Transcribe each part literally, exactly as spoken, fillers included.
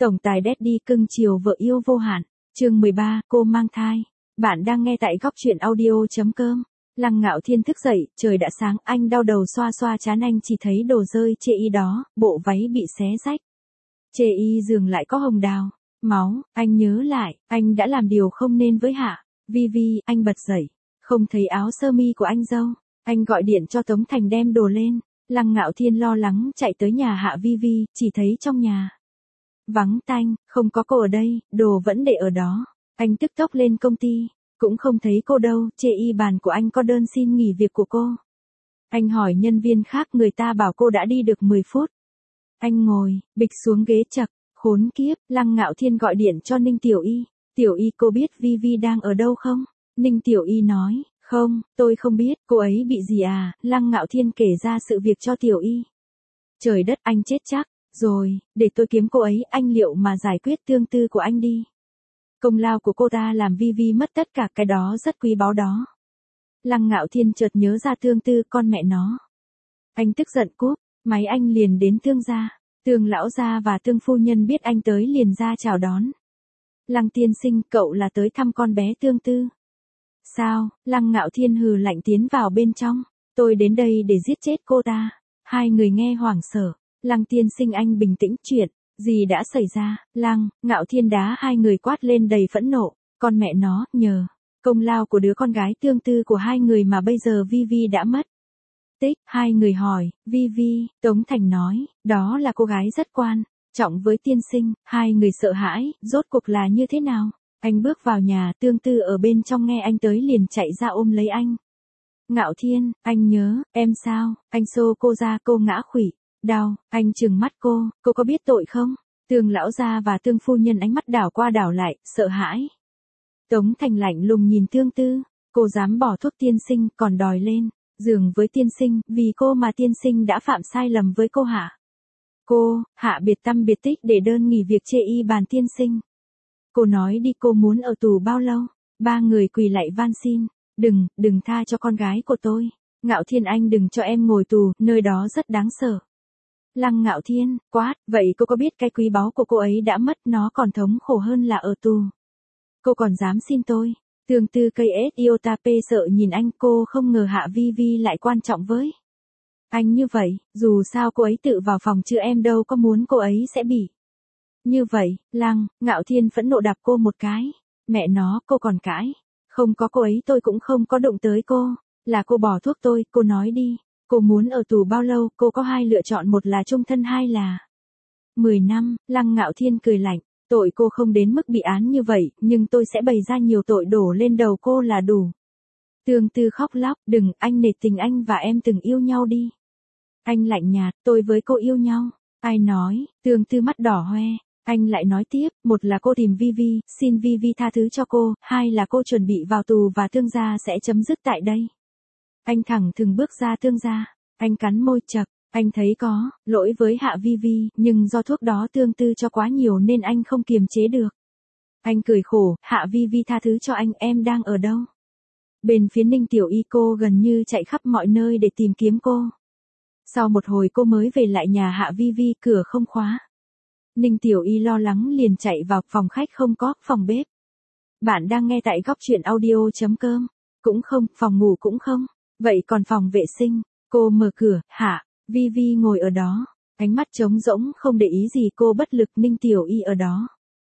Tổng tài Daddy cưng chiều vợ yêu vô hạn. Chương mười ba, cô mang thai. Bạn đang nghe tại góc truyện audio.com. Lăng Ngạo Thiên thức dậy, trời đã sáng, anh đau đầu xoa xoa trán, anh chỉ thấy đồ rơi chê y đó, bộ váy bị xé rách. Chê y giường lại có hồng đào, máu, anh nhớ lại, anh đã làm điều không nên với Hạ Vi Vi, anh bật dậy, không thấy áo sơ mi của anh dâu. Anh gọi điện cho Tống Thành đem đồ lên. Lăng Ngạo Thiên lo lắng chạy tới nhà Hạ Vi Vi, chỉ thấy trong nhà vắng tanh, không có cô ở đây, đồ vẫn để ở đó. Anh tức tốc lên công ty, cũng không thấy cô đâu, chê y bàn của anh có đơn xin nghỉ việc của cô. Anh hỏi nhân viên khác, người ta bảo cô đã đi được mười phút. Anh ngồi, bịch xuống ghế chậc, khốn kiếp. Lăng Ngạo Thiên gọi điện cho Ninh Tiểu Y. Tiểu Y, cô biết Vi Vi đang ở đâu không? Ninh Tiểu Y nói, không, tôi không biết, cô ấy bị gì à? Lăng Ngạo Thiên kể ra sự việc cho Tiểu Y. Trời đất, anh chết chắc rồi, để tôi kiếm cô ấy, anh liệu mà giải quyết tương tư của anh đi. Công lao của cô ta làm Vi Vi mất tất cả, cái đó rất quý báu đó. Lăng Ngạo Thiên chợt nhớ ra tương tư, con mẹ nó. Anh tức giận cúp máy, anh liền đến Tương gia. Tương lão gia và Tương phu nhân biết anh tới liền ra chào đón. Lăng tiên sinh, cậu là tới thăm con bé Tương tư. Sao? Lăng Ngạo Thiên hừ lạnh tiến vào bên trong. Tôi đến đây để giết chết cô ta. Hai người nghe hoảng sợ. Lăng tiên sinh, anh bình tĩnh, chuyện gì đã xảy ra? Lăng Ngạo Thiên đá hai người, quát lên đầy phẫn nộ. Con mẹ nó, nhờ công lao của đứa con gái Tương tư của hai người mà bây giờ Vi Vi đã mất tích. Hai người hỏi, Vi Vi, Tống Thành nói, đó là cô gái rất quan trọng với tiên sinh. Hai người sợ hãi, rốt cuộc là như thế nào? Anh bước vào nhà, Tương tư ở bên trong nghe anh tới liền chạy ra ôm lấy anh. Ngạo Thiên, anh nhớ, em sao? Anh xô cô ra, cô ngã khuỵu. Đau, anh trừng mắt cô, cô có biết tội không? Tương lão gia và Tương phu nhân ánh mắt đảo qua đảo lại, sợ hãi. Tống Thành lạnh lùng nhìn Tương tư, cô dám bỏ thuốc tiên sinh, còn đòi lên giường với tiên sinh, vì cô mà tiên sinh đã phạm sai lầm với cô hả? Cô, Hạ biệt tâm biệt tích để đơn nghỉ việc chê y bàn tiên sinh. Cô nói đi, cô muốn ở tù bao lâu? Ba người quỳ lạy van xin, đừng, đừng tha cho con gái của tôi. Ngạo Thiên, anh đừng cho em ngồi tù, nơi đó rất đáng sợ. Lăng Ngạo Thiên quát, vậy cô có biết cái quý báu của cô ấy đã mất, nó còn thống khổ hơn là ở tù. Cô còn dám xin tôi? Tương tư cây ết Iotap sợ nhìn anh, cô không ngờ Hạ Vi Vi lại quan trọng với anh như vậy, dù sao cô ấy tự vào phòng chứ em đâu có muốn cô ấy sẽ bị như vậy. Lăng Ngạo Thiên phẫn nộ đạp cô một cái. Mẹ nó, cô còn cãi? Không có cô ấy tôi cũng không có đụng tới cô, là cô bỏ thuốc tôi, cô nói đi. Cô muốn ở tù bao lâu? Cô có hai lựa chọn, một là chung thân, hai là mười năm. Lăng Ngạo Thiên cười lạnh, tội cô không đến mức bị án như vậy, nhưng tôi sẽ bày ra nhiều tội đổ lên đầu cô là đủ. Tương tư khóc lóc, đừng, anh nể tình anh và em từng yêu nhau đi. Anh lạnh nhạt, tôi với cô yêu nhau. Ai nói? Tương tư mắt đỏ hoe. Anh lại nói tiếp, một là cô tìm Vi Vi, xin Vi Vi tha thứ cho cô, hai là cô chuẩn bị vào tù và Tương gia sẽ chấm dứt tại đây. Anh thẳng thừng bước ra Tương gia, anh cắn môi chặt, anh thấy có lỗi với Hạ Vi Vi, nhưng do thuốc đó Tương tư cho quá nhiều nên anh không kiềm chế được. Anh cười khổ, Hạ Vi Vi tha thứ cho anh, em đang ở đâu? Bên phía Ninh Tiểu Y, cô gần như chạy khắp mọi nơi để tìm kiếm cô. Sau một hồi cô mới về lại nhà Hạ Vi Vi, cửa không khóa. Ninh Tiểu Y lo lắng liền chạy vào, phòng khách không có, phòng bếp. Bạn đang nghe tại góc truyện audio.com. Cũng không, phòng ngủ cũng không. Vậy còn phòng vệ sinh? Cô mở cửa, Hạ Vi Vi ngồi ở đó, ánh mắt trống rỗng, không để ý gì, cô bất lực. Ninh Tiểu Y ở đó.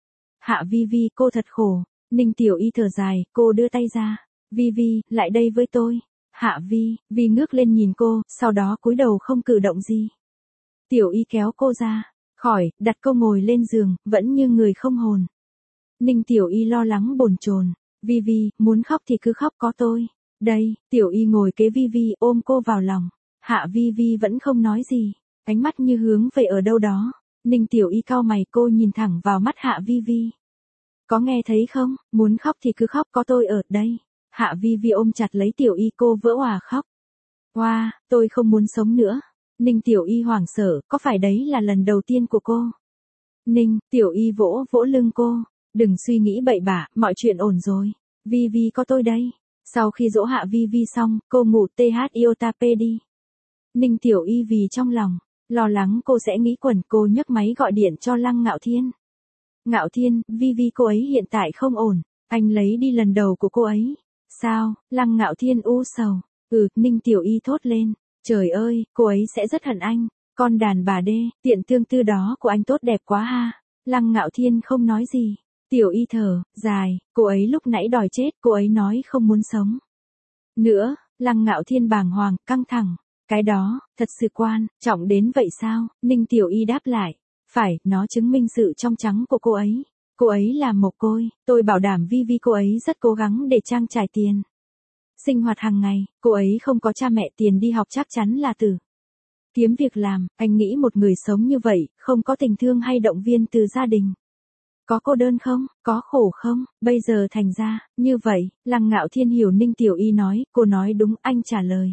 Hạ Vi Vi, cô thật khổ. Ninh Tiểu Y thở dài, cô đưa tay ra. Vi Vi, lại đây với tôi. Hạ Vi Vi ngước lên nhìn cô, sau đó cúi đầu không cử động gì. Tiểu Y kéo cô ra khỏi, đặt cô ngồi lên giường, vẫn như người không hồn. Ninh Tiểu Y lo lắng bồn chồn. Vi Vi, muốn khóc thì cứ khóc, có tôi đây. Tiểu Y ngồi kế Vi Vi, ôm cô vào lòng. Hạ Vi Vi vẫn không nói gì, ánh mắt như hướng về ở đâu đó. Ninh Tiểu Y cau mày, cô nhìn thẳng vào mắt Hạ Vi Vi. Có nghe thấy không? Muốn khóc thì cứ khóc, có tôi ở đây. Hạ Vi Vi ôm chặt lấy Tiểu Y, cô vỡ òa khóc. Hoa, wow, tôi không muốn sống nữa. Ninh Tiểu Y hoảng sợ, có phải đấy là lần đầu tiên của cô? Ninh Tiểu Y vỗ vỗ lưng cô. Đừng suy nghĩ bậy bạ, mọi chuyện ổn rồi. Vi Vi có tôi đây. Sau khi dỗ Hạ Vi Vi xong, cô ngủ th Iotap đi. Ninh Tiểu Y vì trong lòng lo lắng cô sẽ nghĩ quẩn, cô nhấc máy gọi điện cho Lăng Ngạo Thiên. Ngạo Thiên, Vi Vi cô ấy hiện tại không ổn, anh lấy đi lần đầu của cô ấy. Sao? Lăng Ngạo Thiên u sầu. Ừ, Ninh Tiểu Y thốt lên. Trời ơi, cô ấy sẽ rất hận anh. Con đàn bà đê, tiện tương tư đó của anh tốt đẹp quá ha. Lăng Ngạo Thiên không nói gì. Tiểu Y thở dài, cô ấy lúc nãy đòi chết, cô ấy nói không muốn sống nữa. Lăng Ngạo Thiên bàng hoàng, căng thẳng. Cái đó, thật sự quan trọng đến vậy sao? Ninh Tiểu Y đáp lại. Phải, nó chứng minh sự trong trắng của cô ấy. Cô ấy là mồ côi, tôi bảo đảm Vi Vi cô ấy rất cố gắng để trang trải tiền sinh hoạt hàng ngày, cô ấy không có cha mẹ, tiền đi học chắc chắn là từ kiếm việc làm. Anh nghĩ một người sống như vậy, không có tình thương hay động viên từ gia đình, có cô đơn không, có khổ không, bây giờ thành ra, như vậy. Lăng Ngạo Thiên hiểu Ninh Tiểu Y nói, cô nói đúng. Anh trả lời.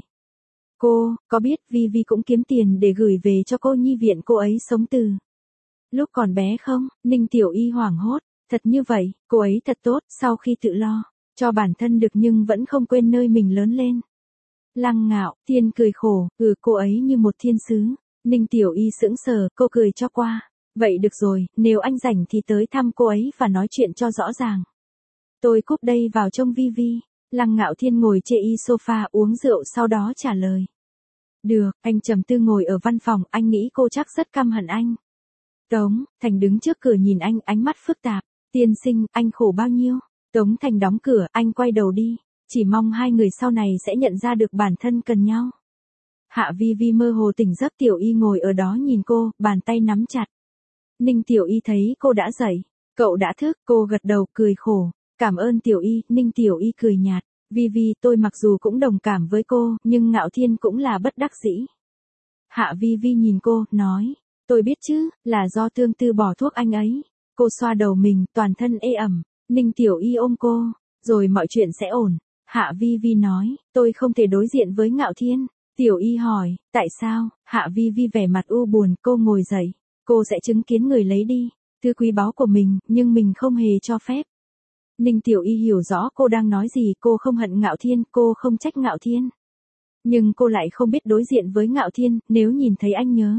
Cô, có biết Vi Vi cũng kiếm tiền để gửi về cho cô nhi viện cô ấy sống từ lúc còn bé không? Ninh Tiểu Y hoảng hốt. Thật như vậy, cô ấy thật tốt, sau khi tự lo cho bản thân được nhưng vẫn không quên nơi mình lớn lên. Lăng Ngạo Thiên cười khổ, ừ cô ấy như một thiên sứ. Ninh Tiểu Y sững sờ, cô cười cho qua. Vậy được rồi, nếu anh rảnh thì tới thăm cô ấy và nói chuyện cho rõ ràng. Tôi cúp đây vào trông Vi Vi. Lăng Ngạo Thiên ngồi chê y sofa uống rượu sau đó trả lời. Được, anh trầm tư ngồi ở văn phòng, anh nghĩ cô chắc rất căm hận anh. Tống Thành đứng trước cửa nhìn anh, ánh mắt phức tạp. Tiên sinh, anh khổ bao nhiêu? Tống Thành đóng cửa, anh quay đầu đi. Chỉ mong hai người sau này sẽ nhận ra được bản thân cần nhau. Hạ Vi Vi mơ hồ tỉnh giấc, Tiểu Y ngồi ở đó nhìn cô, bàn tay nắm chặt. Ninh Tiểu Y thấy cô đã dậy. Cậu đã thức, cô gật đầu cười khổ. Cảm ơn Tiểu Y. Ninh Tiểu Y cười nhạt. Vi Vi, tôi mặc dù cũng đồng cảm với cô, nhưng Ngạo Thiên cũng là bất đắc dĩ. Hạ Vi Vi nhìn cô, nói. Tôi biết chứ, là do tương tư bỏ thuốc anh ấy. Cô xoa đầu mình, toàn thân ê ẩm. Ninh Tiểu Y ôm cô. Rồi mọi chuyện sẽ ổn. Hạ Vi Vi nói, tôi không thể đối diện với Ngạo Thiên. Tiểu Y hỏi, tại sao? Hạ Vi Vi vẻ mặt u buồn, cô ngồi dậy. Cô sẽ chứng kiến người lấy đi thứ quý báu của mình, nhưng mình không hề cho phép. Ninh Tiểu Y hiểu rõ cô đang nói gì, cô không hận Ngạo Thiên, cô không trách Ngạo Thiên. Nhưng cô lại không biết đối diện với Ngạo Thiên, nếu nhìn thấy anh nhớ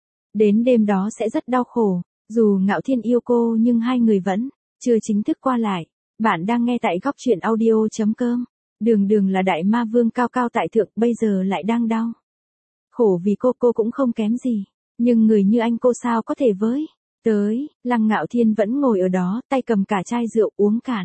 đến đêm đó sẽ rất đau khổ. Dù Ngạo Thiên yêu cô nhưng hai người vẫn chưa chính thức qua lại. Bạn đang nghe tại góc truyện audio chấm com. Đường Đường là đại ma vương cao cao tại thượng, bây giờ lại đang đau khổ vì cô, cô cũng không kém gì. Nhưng người như anh cô sao có thể với tới. Lăng Ngạo Thiên vẫn ngồi ở đó, tay cầm cả chai rượu uống cạn.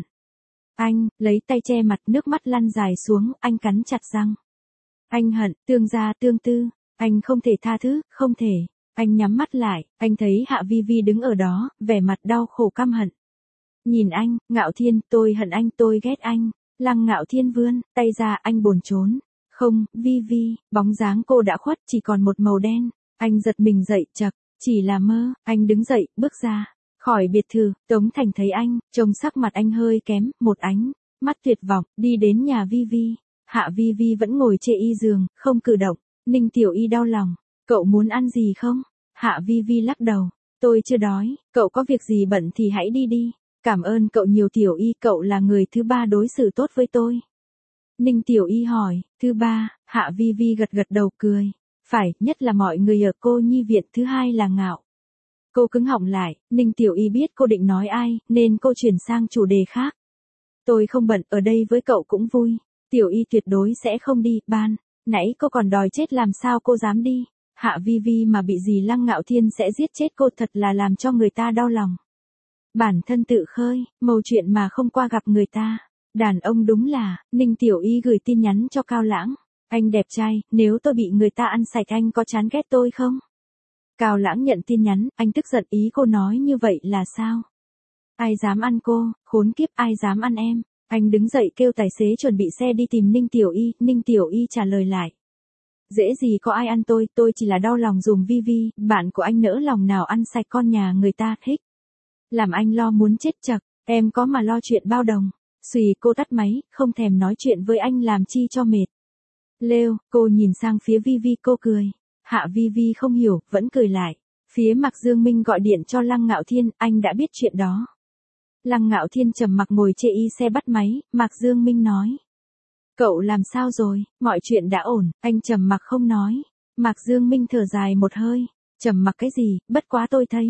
Anh lấy tay che mặt, nước mắt lăn dài xuống, anh cắn chặt răng. Anh hận, tương gia tương tư. Anh không thể tha thứ, không thể. Anh nhắm mắt lại, anh thấy Hạ Vi Vi đứng ở đó, vẻ mặt đau khổ căm hận. Nhìn anh, Ngạo Thiên, tôi hận anh, tôi ghét anh. Lăng Ngạo Thiên vươn tay ra, anh bồn chốn. Không, Vi Vi, bóng dáng cô đã khuất, chỉ còn một màu đen. Anh giật mình dậy, chậc, chỉ là mơ. Anh đứng dậy, bước ra khỏi biệt thự. Tống Thành thấy anh, trông sắc mặt anh hơi kém, một ánh mắt tuyệt vọng, đi đến nhà Vi Vi. Hạ Vi Vi vẫn ngồi chê y giường, không cử động. Ninh Tiểu Y đau lòng. Cậu muốn ăn gì không? Hạ Vi Vi lắc đầu. Tôi chưa đói, cậu có việc gì bận thì hãy đi đi. Cảm ơn cậu nhiều Tiểu Y, cậu là người thứ ba đối xử tốt với tôi. Ninh Tiểu Y hỏi, thứ ba? Hạ Vi Vi gật gật đầu cười. Phải, nhất là mọi người ở cô nhi viện. Thứ hai là Ngạo. Cô cứng họng lại, Ninh Tiểu Y biết cô định nói ai, nên cô chuyển sang chủ đề khác. Tôi không bận, ở đây với cậu cũng vui. Tiểu Y tuyệt đối sẽ không đi. Ban nãy cô còn đòi chết, làm sao cô dám đi? Hạ Vi Vi mà bị gì Lăng Ngạo Thiên sẽ giết chết cô, thật là làm cho người ta đau lòng. Bản thân tự khơi mầu chuyện mà không qua gặp người ta. Đàn ông đúng là. Ninh Tiểu Y gửi tin nhắn cho Cao Lãng. Anh đẹp trai, nếu tôi bị người ta ăn sạch anh có chán ghét tôi không? Cao Lãng nhận tin nhắn, anh tức giận, ý cô nói như vậy là sao? Ai dám ăn cô, khốn kiếp, ai dám ăn em? Anh đứng dậy kêu tài xế chuẩn bị xe đi tìm Ninh Tiểu Y. Ninh Tiểu Y trả lời lại. Dễ gì có ai ăn tôi, tôi chỉ là đau lòng dùm Vi Vi, bạn của anh nỡ lòng nào ăn sạch con nhà người ta, thích. Làm anh lo muốn chết chậc, em có mà lo chuyện bao đồng. Xùy, cô tắt máy, không thèm nói chuyện với anh làm chi cho mệt. Lêu, cô nhìn sang phía Vi Vi, cô cười. Hạ Vi Vi không hiểu, vẫn cười lại. Phía Mạc Dương Minh gọi điện cho Lăng Ngạo Thiên, anh đã biết chuyện đó. Lăng Ngạo Thiên trầm mặc ngồi chê y xe bắt máy, Mạc Dương Minh nói. Cậu làm sao rồi, mọi chuyện đã ổn, anh trầm mặc không nói. Mạc Dương Minh thở dài một hơi. Trầm mặc cái gì, bất quá tôi thấy.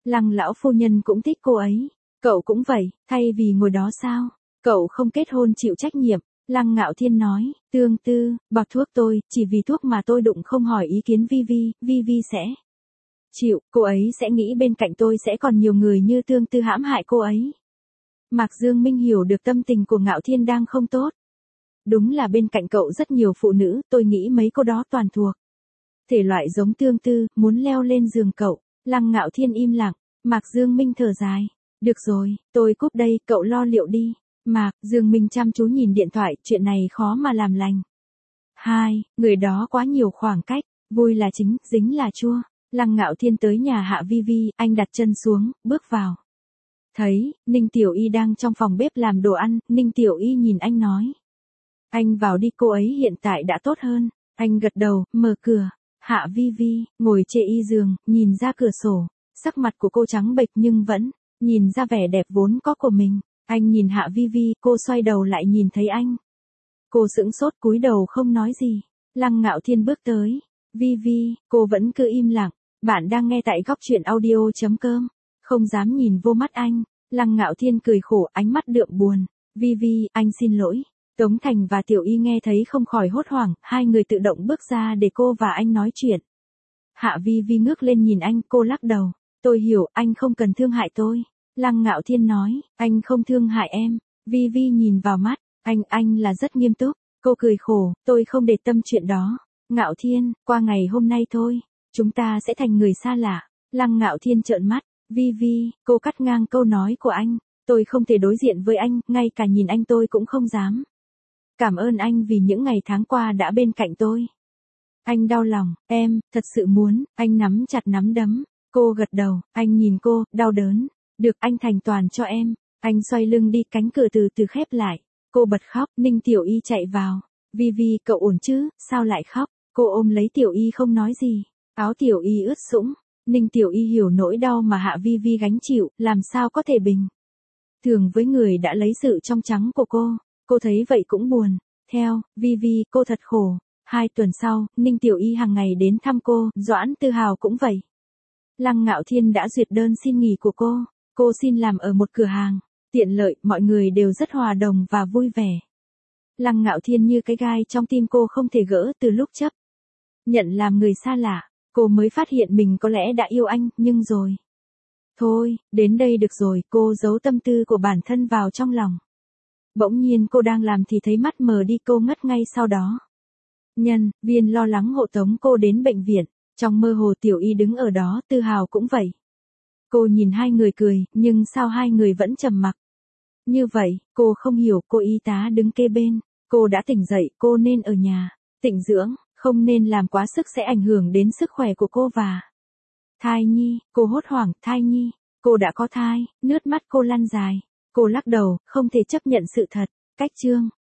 Lăng lão phu nhân cũng thích cô ấy. Cậu cũng vậy, thay vì ngồi đó sao? Cậu không kết hôn chịu trách nhiệm. Lăng Ngạo Thiên nói, Tương Tư, bọc thuốc tôi, chỉ vì thuốc mà tôi đụng không hỏi ý kiến Vi Vi, Vi Vi sẽ chịu, cô ấy sẽ nghĩ bên cạnh tôi sẽ còn nhiều người như Tương Tư hãm hại cô ấy. Mạc Dương Minh hiểu được tâm tình của Ngạo Thiên đang không tốt. Đúng là bên cạnh cậu rất nhiều phụ nữ, tôi nghĩ mấy cô đó toàn thuộc thể loại giống Tương Tư, muốn leo lên giường cậu. Lăng Ngạo Thiên im lặng, Mạc Dương Minh thở dài. Được rồi, tôi cúp đây, cậu lo liệu đi. Mạc Dương Minh chăm chú nhìn điện thoại, chuyện này khó mà làm lành. Hai, người đó quá nhiều khoảng cách, vui là chính, dính là chua. Lăng Ngạo Thiên tới nhà Hạ Vi Vi, anh đặt chân xuống, bước vào. Thấy, Ninh Tiểu Y đang trong phòng bếp làm đồ ăn, Ninh Tiểu Y nhìn anh nói. Anh vào đi, cô ấy hiện tại đã tốt hơn. Anh gật đầu, mở cửa. Hạ Vi Vi, ngồi chê y giường, nhìn ra cửa sổ. Sắc mặt của cô trắng bệch nhưng vẫn nhìn ra vẻ đẹp vốn có của mình. Anh nhìn Hạ Vi Vi, cô xoay đầu lại nhìn thấy anh. Cô sững sốt cúi đầu không nói gì. Lăng Ngạo Thiên bước tới. Vi Vi, cô vẫn cứ im lặng. Bạn đang nghe tại góc truyện audio chấm com. Không dám nhìn vô mắt anh. Lăng Ngạo Thiên cười khổ, ánh mắt đượm buồn. Vi Vi, anh xin lỗi. Tống Thành và Tiểu Y nghe thấy không khỏi hốt hoảng, hai người tự động bước ra để cô và anh nói chuyện. Hạ Vi Vi ngước lên nhìn anh, cô lắc đầu. Tôi hiểu, anh không cần thương hại tôi. Lăng Ngạo Thiên nói, anh không thương hại em. Vi Vi nhìn vào mắt, anh, anh là rất nghiêm túc. Cô cười khổ, tôi không để tâm chuyện đó. Ngạo Thiên, qua ngày hôm nay thôi, chúng ta sẽ thành người xa lạ. Lăng Ngạo Thiên trợn mắt, Vi Vi, cô cắt ngang câu nói của anh. Tôi không thể đối diện với anh, ngay cả nhìn anh tôi cũng không dám. Cảm ơn anh vì những ngày tháng qua đã bên cạnh tôi. Anh đau lòng, em, thật sự muốn, anh nắm chặt nắm đấm. Cô gật đầu, anh nhìn cô, đau đớn. Được, anh thành toàn cho em. Anh xoay lưng đi, cánh cửa từ từ khép lại. Cô bật khóc, Ninh Tiểu Y chạy vào. Vi Vi, cậu ổn chứ, sao lại khóc? Cô ôm lấy Tiểu Y không nói gì. Áo Tiểu Y ướt sũng. Ninh Tiểu Y hiểu nỗi đau mà Hạ Vi Vi gánh chịu, làm sao có thể bình thường với người đã lấy sự trong trắng của cô. Cô thấy vậy cũng buồn. Theo, Vi Vi, cô thật khổ. Hai tuần sau, Ninh Tiểu Y hàng ngày đến thăm cô, Doãn Tư Hào cũng vậy. Lăng Ngạo Thiên đã duyệt đơn xin nghỉ của cô. Cô xin làm ở một cửa hàng tiện lợi, mọi người đều rất hòa đồng và vui vẻ. Lăng Ngạo Thiên như cái gai trong tim cô không thể gỡ từ lúc chấp nhận làm người xa lạ. Cô mới phát hiện mình có lẽ đã yêu anh, nhưng rồi. Thôi, đến đây được rồi, cô giấu tâm tư của bản thân vào trong lòng. Bỗng nhiên cô đang làm thì thấy mắt mờ đi, cô ngất ngay sau đó. Nhân viên lo lắng hộ tống cô đến bệnh viện. Trong mơ hồ Tiểu Y đứng ở đó, Tư Hào cũng vậy. Cô nhìn hai người cười, nhưng sao hai người vẫn trầm mặc? Như vậy, cô không hiểu, cô y tá đứng kê bên. Cô đã tỉnh dậy, cô nên ở nhà tĩnh dưỡng, không nên làm quá sức sẽ ảnh hưởng đến sức khỏe của cô và thai nhi. Cô hốt hoảng, thai nhi, cô đã có thai, nước mắt cô lăn dài. Cô lắc đầu, không thể chấp nhận sự thật. Cách chương